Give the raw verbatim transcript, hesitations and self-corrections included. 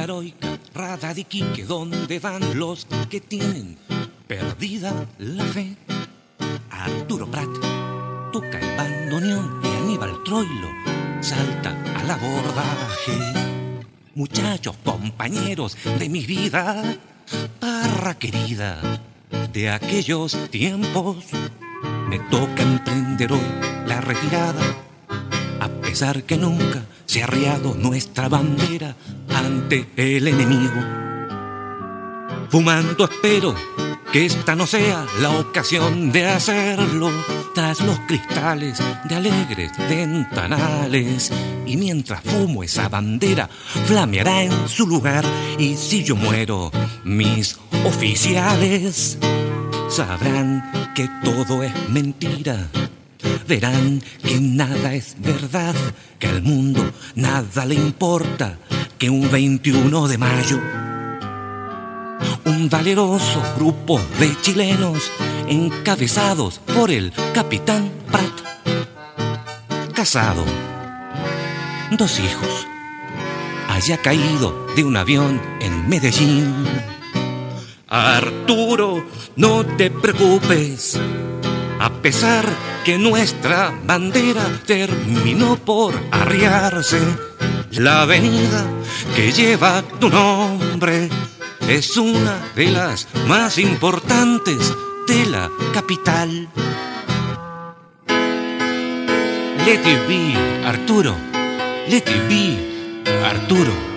heroica Rada de Iquique, donde van los que tienen perdida la fe. Arturo Prat toca el bandoneón y Aníbal Troilo salta al abordaje. Muchachos, compañeros de mi vida, parra querida, de aquellos tiempos, me toca emprender hoy la retirada, a pesar que nunca se ha arriado nuestra bandera ante el enemigo. Fumando espero que esta no sea la ocasión de hacerlo tras los cristales de alegres ventanales. Y mientras fumo esa bandera flameará en su lugar. Y si yo muero, mis oficiales sabrán que todo es mentira. Verán que nada es verdad, que al mundo nada le importa, que un veintiuno de mayo un valeroso grupo de chilenos encabezados por el capitán Prat, casado, dos hijos, haya caído de un avión en Medellín. Arturo, no te preocupes, a pesar que nuestra bandera terminó por arriarse, la avenida que lleva tu nombre es una de las más importantes de la capital. Let it be, Arturo. Let it be, Arturo.